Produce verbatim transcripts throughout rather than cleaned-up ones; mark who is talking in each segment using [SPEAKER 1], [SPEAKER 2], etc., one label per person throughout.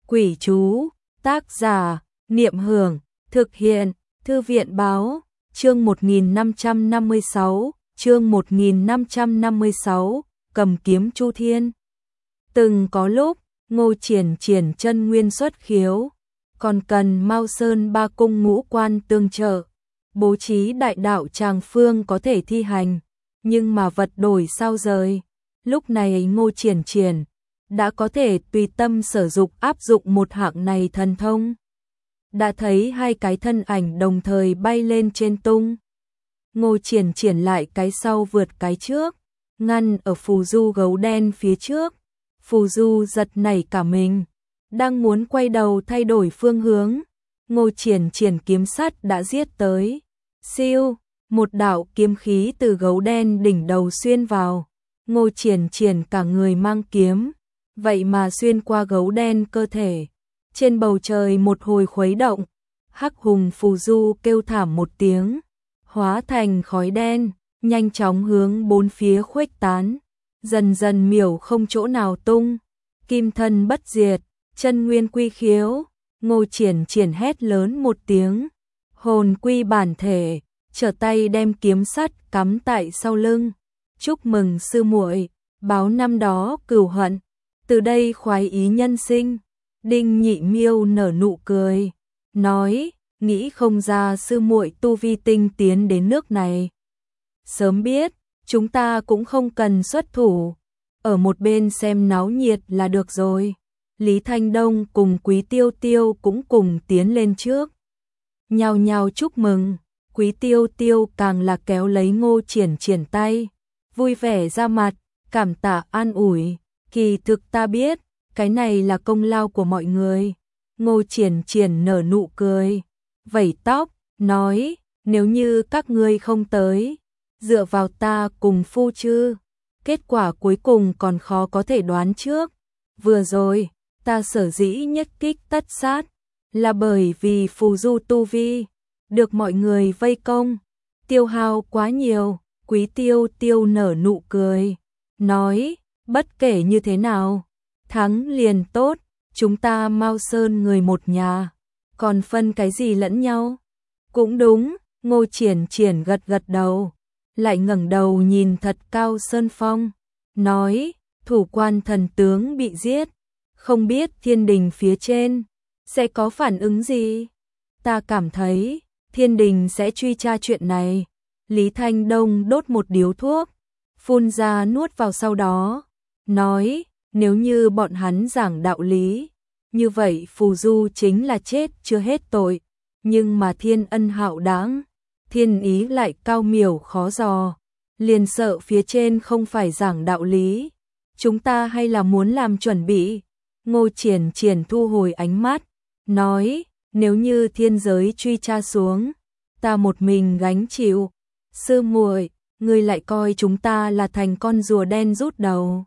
[SPEAKER 1] Quỷ chú, tác giả, Niệm Hưởng, thực hiện, Thư viện Báo, chương một nghìn năm trăm năm mươi sáu, chương một nghìn năm trăm năm mươi sáu, cầm kiếm Chu Thiên. Từng có lúc, Ngô Triển Triển chân nguyên xuất khiếu, còn cần Mao Sơn ba cung ngũ quan tương trợ, bố trí đại đạo tràng phương có thể thi hành, nhưng mà vật đổi sao rời. Lúc này Ngô Triển Triển đã có thể tùy tâm sở dục áp dụng một hạng này thần thông. Đã thấy hai cái thân ảnh đồng thời bay lên trên tung. Ngô Triển Triển lại cái sau vượt cái trước, ngăn ở phù du gấu đen phía trước. Phù du giật nảy cả mình, đang muốn quay đầu thay đổi phương hướng. Ngô Triển Triển kiếm sắt đã giết tới. Siêu, một đạo kiếm khí từ gấu đen đỉnh đầu xuyên vào. Ngô Triển Triển cả người mang kiếm, vậy mà xuyên qua gấu đen cơ thể. Trên bầu trời một hồi khuấy động, hắc hùng phù du kêu thảm một tiếng, hóa thành khói đen, nhanh chóng hướng bốn phía khuếch tán, dần dần miểu không chỗ nào tung. Kim thân bất diệt, chân nguyên quy khiếu. Ngô Triển Triển hét lớn một tiếng, hồn quy bản thể, trở tay đem kiếm sắt cắm tại sau lưng. Chúc mừng sư muội, báo năm đó cửu hận, từ đây khoái ý nhân sinh. Đinh Nhị Miêu nở nụ cười, nói, nghĩ không ra sư muội tu vi tinh tiến đến nước này. Sớm biết, chúng ta cũng không cần xuất thủ, ở một bên xem náo nhiệt là được rồi. Lý Thanh Đông cùng Quý Tiêu Tiêu cũng cùng tiến lên trước, nhao nhao chúc mừng. Quý Tiêu Tiêu càng là kéo lấy Ngô Triển Triển tay, vui vẻ ra mặt, cảm tạ an ủi, kỳ thực ta biết, cái này là công lao của mọi người. Ngô Triển Triển nở nụ cười, vẩy tóc, nói, nếu như các ngươi không tới, dựa vào ta cùng Phu Chư, kết quả cuối cùng còn khó có thể đoán trước. Vừa rồi, ta sở dĩ nhất kích tất sát, là bởi vì phù du tu vi, được mọi người vây công, tiêu hao quá nhiều. Quý Tiêu Tiêu nở nụ cười, nói, bất kể như thế nào, thắng liền tốt, chúng ta Mao Sơn người một nhà, còn phân cái gì lẫn nhau. Cũng đúng, Ngô Triển Triển gật gật đầu, lại ngẩng đầu nhìn thật cao Sơn Phong, nói, thủ quan thần tướng bị giết, không biết thiên đình phía trên sẽ có phản ứng gì. Ta cảm thấy thiên đình sẽ truy tra chuyện này. Lý Thanh Đông đốt một điếu thuốc, phun ra nuốt vào sau đó, nói, nếu như bọn hắn giảng đạo lý, như vậy phù du chính là chết chưa hết tội, nhưng mà thiên ân hạo đáng, thiên ý lại cao miểu khó dò, liền sợ phía trên không phải giảng đạo lý, chúng ta hay là muốn làm chuẩn bị. Ngô Triển Triển thu hồi ánh mắt, nói, nếu như thiên giới truy tra xuống, ta một mình gánh chịu. Sư muội, ngươi lại coi chúng ta là thành con rùa đen rút đầu.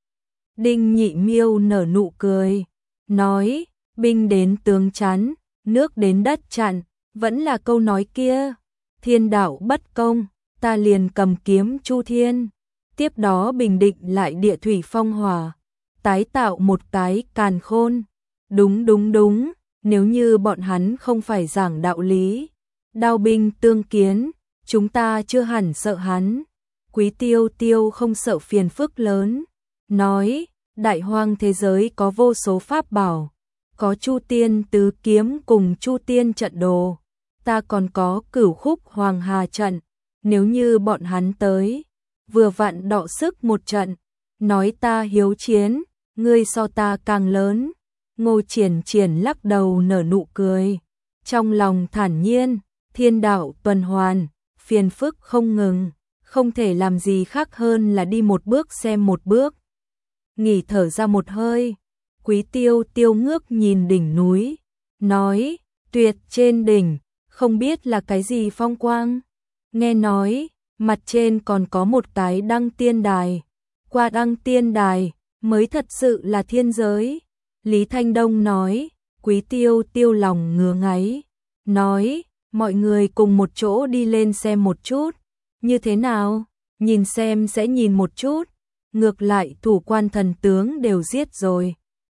[SPEAKER 1] Đinh Nhị Miêu nở nụ cười, nói, binh đến tướng chắn, nước đến đất chặn, vẫn là câu nói kia, thiên đạo bất công, ta liền cầm kiếm Chu Thiên, tiếp đó bình định lại địa thủy phong hỏa, tái tạo một cái càn khôn. Đúng đúng đúng, nếu như bọn hắn không phải giảng đạo lý, đao binh tương kiến, chúng ta chưa hẳn sợ hắn. Quý Tiêu Tiêu không sợ phiền phức lớn, nói, đại hoang thế giới có vô số pháp bảo, có Chu Tiên tứ kiếm cùng Chu Tiên trận đồ, ta còn có Cửu Khúc Hoàng Hà trận, nếu như bọn hắn tới, vừa vặn đọ sức một trận, nói ta hiếu chiến, ngươi so ta càng lớn. Ngô Triển Triển lắc đầu nở nụ cười, trong lòng thản nhiên, thiên đạo tuần hoàn, phiền phức không ngừng, không thể làm gì khác hơn là đi một bước xem một bước. Nghỉ thở ra một hơi, Quý Tiêu Tiêu ngước nhìn đỉnh núi, nói, tuyệt trên đỉnh, không biết là cái gì phong quang. Nghe nói, mặt trên còn có một cái đăng tiên đài, qua đăng tiên đài, mới thật sự là thiên giới. Lý Thanh Đông nói, Quý Tiêu Tiêu lòng ngứa ngáy, nói, mọi người cùng một chỗ đi lên xem một chút, như thế nào, nhìn xem sẽ nhìn một chút, ngược lại thủ quan thần tướng đều giết rồi,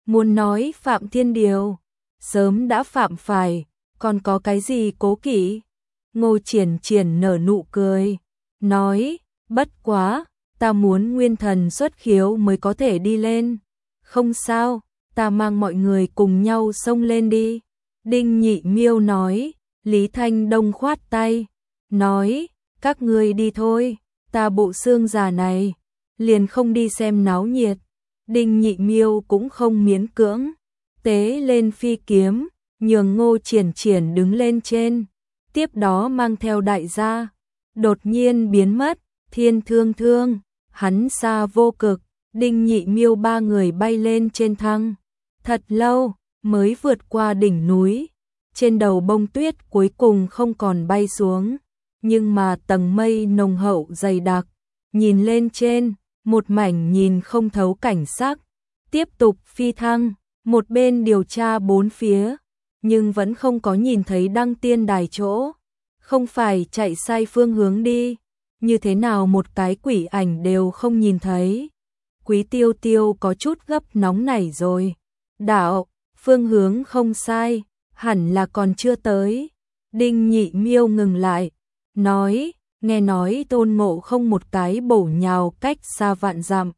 [SPEAKER 1] Muốn nói phạm thiên điều, sớm đã phạm phải, còn có cái gì cố kỵ? Ngô Triển Triển nở nụ cười, nói, bất quá, ta muốn nguyên thần xuất khiếu mới có thể đi lên. Không sao, ta mang mọi người cùng nhau xông lên đi. Đinh Nhị Miêu nói, Lý Thanh Đông khoát tay, nói, các ngươi đi thôi, ta bộ xương già này, liền không đi xem náo nhiệt. Đinh Nhị Miêu cũng không miễn cưỡng, tế lên phi kiếm, nhường Ngô Triển Triển đứng lên trên, tiếp đó mang theo đại gia, đột nhiên biến mất, Thiên Thương Thương, hắn xa vô cực, Đinh Nhị Miêu ba người bay lên trên thăng, thật lâu mới vượt qua đỉnh núi, trên đầu bông tuyết cuối cùng không còn bay xuống, nhưng mà tầng mây nồng hậu dày đặc, nhìn lên trên, một mảnh nhìn không thấu cảnh sắc, tiếp tục phi thăng, một bên điều tra bốn phía, nhưng vẫn không có nhìn thấy đăng tiên đài chỗ, không phải chạy sai phương hướng đi, như thế nào một cái quỷ ảnh đều không nhìn thấy. Quý Tiêu Tiêu có chút gấp nóng nảy rồi, đạo, phương hướng không sai, hẳn là còn chưa tới. Đinh Nhị Miêu ngừng lại, nói, nghe nói Tôn Ngộ Không một cái bổ nhào cách xa vạn dặm,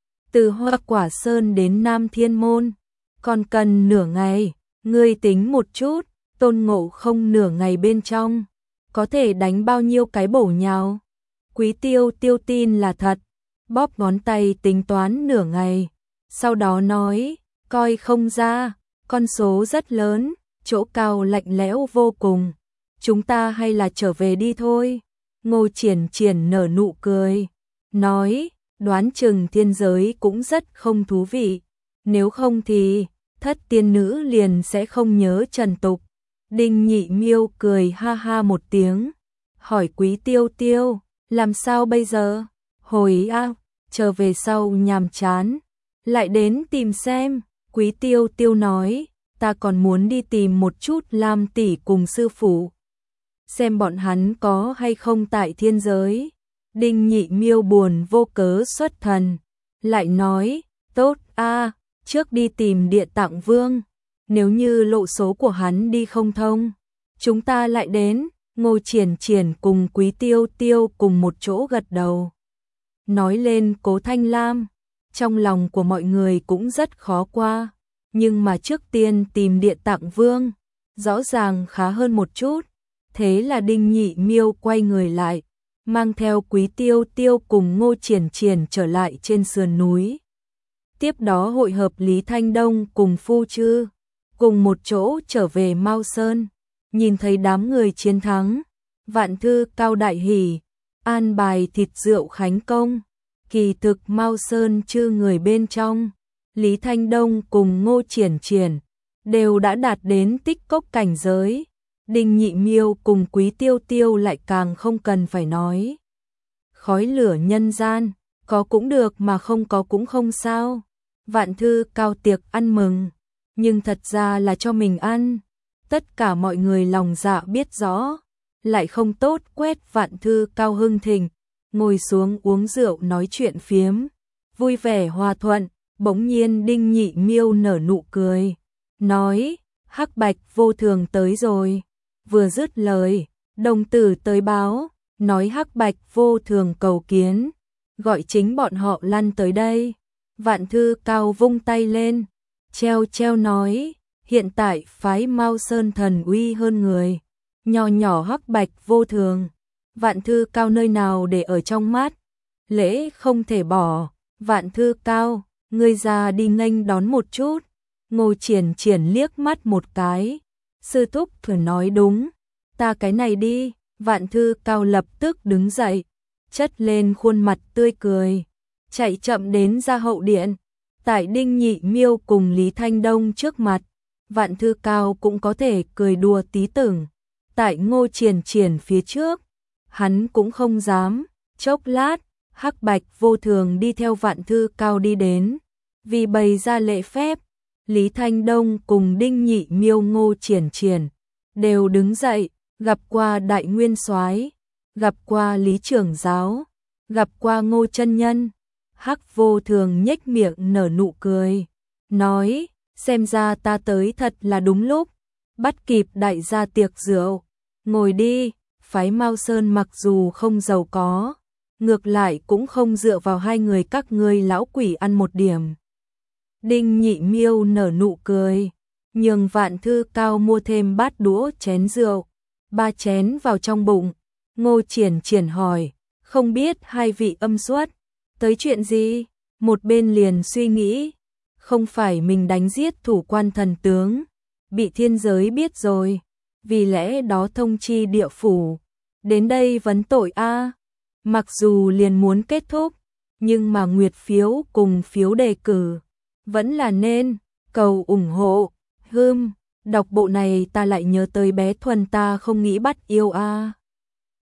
[SPEAKER 1] từ Hoa Quả Sơn đến Nam Thiên Môn, còn cần nửa ngày, ngươi tính một chút, Tôn Ngộ Không nửa ngày bên trong, có thể đánh bao nhiêu cái bổ nhào? Quý Tiêu Tiêu tin là thật, bóp ngón tay tính toán nửa ngày, sau đó nói, coi không ra, con số rất lớn, chỗ cao lạnh lẽo vô cùng, chúng ta hay là trở về đi thôi. Ngô Triển Triển nở nụ cười, nói, đoán chừng thiên giới cũng rất không thú vị, nếu không thì thất tiên nữ liền sẽ không nhớ trần tục. Đinh Nhị Miêu cười ha ha một tiếng, hỏi Quý Tiêu Tiêu, làm sao bây giờ? Hồi a, chờ về sau nhàm chán, lại đến tìm xem. Quý Tiêu Tiêu nói, ta còn muốn đi tìm một chút Lam tỷ cùng sư phụ, xem bọn hắn có hay không tại thiên giới. Đinh Nhị Miêu buồn vô cớ xuất thần, lại nói, tốt a, trước đi tìm Địa Tạng Vương, nếu như lộ số của hắn đi không thông, chúng ta lại đến. Ngô Triển Triển cùng Quý Tiêu Tiêu cùng một chỗ gật đầu. Nói lên Cố Thanh Lam, trong lòng của mọi người cũng rất khó qua, nhưng mà trước tiên tìm Địa Tạng Vương, rõ ràng khá hơn một chút. Thế là Đinh Nhị Miêu quay người lại, mang theo Quý Tiêu Tiêu cùng Ngô Triển Triển trở lại trên sườn núi. Tiếp đó hội hợp Lý Thanh Đông cùng Phu Chư, cùng một chỗ trở về Mao Sơn, nhìn thấy đám người chiến thắng, Vạn Thư Cao đại hỉ, an bài thịt rượu khánh công. Kỳ thực Mao Sơn Chư người bên trong, Lý Thanh Đông cùng Ngô Triển Triển đều đã đạt đến tích cốc cảnh giới. Đinh Nhị Miêu cùng Quý Tiêu Tiêu lại càng không cần phải nói. Khói lửa nhân gian, có cũng được mà không có cũng không sao. Vạn Thư Cao tiệc ăn mừng, nhưng thật ra là cho mình ăn. Tất cả mọi người lòng dạ biết rõ, lại không tốt quét Vạn Thư Cao hưng thịnh, ngồi xuống uống rượu nói chuyện phiếm, vui vẻ hòa thuận. Bỗng nhiên Đinh Nhị Miêu nở nụ cười, nói, Hắc Bạch Vô Thường tới rồi. Vừa dứt lời, đồng tử tới báo, nói Hắc Bạch Vô Thường cầu kiến, gọi chính bọn họ lăn tới đây. Vạn Thư Cao vung tay lên, treo treo nói, hiện tại phái Mao Sơn thần uy hơn người, nhỏ nhỏ Hắc Bạch Vô Thường, Vạn Thư Cao nơi nào để ở trong mắt, lễ không thể bỏ. Vạn Thư Cao, ngươi ra đi nghênh đón một chút. Ngô Triển Triển liếc mắt một cái, sư thúc thử nói đúng, ta cái này đi. Vạn Thư Cao lập tức đứng dậy, chất lên khuôn mặt tươi cười, chạy chậm đến ra hậu điện. Tại Đinh Nhị Miêu cùng Lý Thanh Đông trước mặt, Vạn Thư Cao cũng có thể cười đùa tí tưởng. Tại Ngô Triển Triển phía trước, hắn cũng không dám. Chốc lát, Hắc Bạch Vô Thường đi theo Vạn Thư Cao đi đến, vì bày ra lễ phép, Lý Thanh Đông cùng Đinh Nhị Miêu Ngô Triển Triển đều đứng dậy, gặp qua Đại Nguyên Soái, gặp qua Lý trưởng giáo, gặp qua Ngô chân nhân. Hắc Vô Thường nhếch miệng nở nụ cười, nói, xem ra ta tới thật là đúng lúc, bắt kịp đại gia tiệc rượu, ngồi đi, phái Mao Sơn mặc dù không giàu có, ngược lại cũng không dựa vào hai người các ngươi lão quỷ ăn một điểm. Đinh Nhị Miêu nở nụ cười, nhường Vạn Thư Cao mua thêm bát đũa chén rượu, ba chén vào trong bụng. Ngô Triển Triển hỏi, không biết hai vị âm xuất, tới chuyện gì? Một bên liền suy nghĩ, không phải mình đánh giết thủ quan thần tướng, bị thiên giới biết rồi, vì lẽ đó thông chi địa phủ, đến đây vấn tội a. Mặc dù liền muốn kết thúc, nhưng mà nguyệt phiếu cùng phiếu đề cử, vẫn là nên, cầu ủng hộ, hưm, đọc bộ này ta lại nhớ tới bé Thuần ta không nghĩ bắt yêu a.